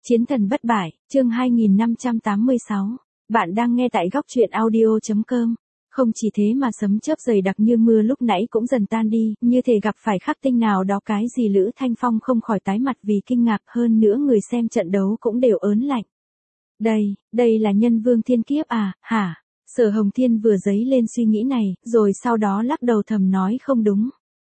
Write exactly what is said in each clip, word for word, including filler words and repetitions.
Chiến thần bất bại, chương hai nghìn năm trăm tám mươi sáu. Bạn đang nghe tại góc truyện audio chấm com. Không chỉ thế mà sấm chớp dày đặc như mưa lúc nãy cũng dần tan đi, như thể gặp phải khắc tinh nào đó, cái gì Lữ Thanh Phong không khỏi tái mặt vì kinh ngạc, hơn nữa người xem trận đấu cũng đều ớn lạnh. Đây, đây là Nhân Vương Thiên Kiếp à, hả? Sở Hồng Thiên vừa dấy lên suy nghĩ này, rồi sau đó lắc đầu thầm nói không đúng.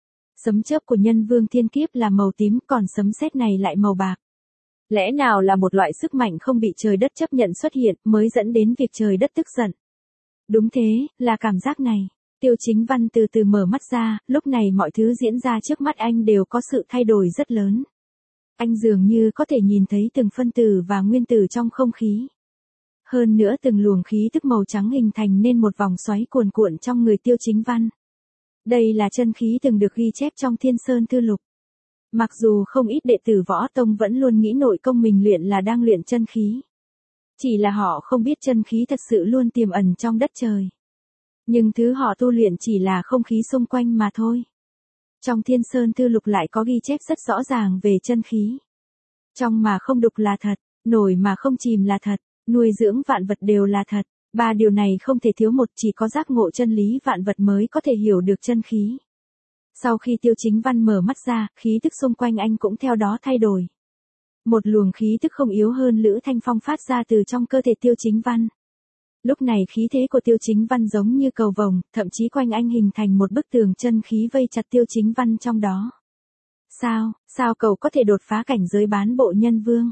Sấm chớp của Nhân Vương Thiên Kiếp là màu tím, còn sấm sét này lại màu bạc. Lẽ nào là một loại sức mạnh không bị trời đất chấp nhận xuất hiện, mới dẫn đến việc trời đất tức giận? Đúng thế, là cảm giác này. Tiêu Chính Văn từ từ mở mắt ra, lúc này mọi thứ diễn ra trước mắt anh đều có sự thay đổi rất lớn. Anh dường như có thể nhìn thấy từng phân tử và nguyên tử trong không khí. Hơn nữa từng luồng khí tức màu trắng hình thành nên một vòng xoáy cuồn cuộn trong người Tiêu Chính Văn. Đây là chân khí từng được ghi chép trong Thiên Sơn Thư Lục. Mặc dù không ít đệ tử Võ Tông vẫn luôn nghĩ nội công mình luyện là đang luyện chân khí. Chỉ là họ không biết chân khí thật sự luôn tiềm ẩn trong đất trời. Nhưng thứ họ tu luyện chỉ là không khí xung quanh mà thôi. Trong Thiên Sơn Thư Lục lại có ghi chép rất rõ ràng về chân khí. Trong mà không đục là thật, nổi mà không chìm là thật, nuôi dưỡng vạn vật đều là thật. Ba điều này không thể thiếu một, chỉ có giác ngộ chân lý vạn vật mới có thể hiểu được chân khí. Sau khi Tiêu Chính Văn mở mắt ra, khí tức xung quanh anh cũng theo đó thay đổi. Một luồng khí tức không yếu hơn Lữ Thanh Phong phát ra từ trong cơ thể Tiêu Chính Văn. Lúc này khí thế của Tiêu Chính Văn giống như cầu vồng, thậm chí quanh anh hình thành một bức tường chân khí vây chặt Tiêu Chính Văn trong đó. Sao, sao cậu có thể đột phá cảnh giới bán bộ nhân vương?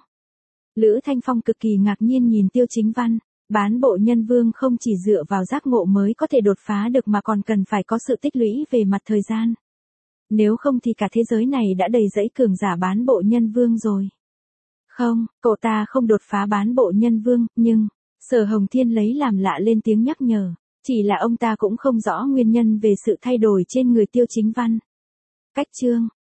Lữ Thanh Phong cực kỳ ngạc nhiên nhìn Tiêu Chính Văn. Bán bộ nhân vương không chỉ dựa vào giác ngộ mới có thể đột phá được mà còn cần phải có sự tích lũy về mặt thời gian. Nếu không thì cả thế giới này đã đầy rẫy cường giả bán bộ nhân vương rồi. Không, cậu ta không đột phá bán bộ nhân vương, nhưng, Sở Hồng Thiên lấy làm lạ lên tiếng nhắc nhở. Chỉ là ông ta cũng không rõ nguyên nhân về sự thay đổi trên người Tiêu Chính Văn. Cách chương,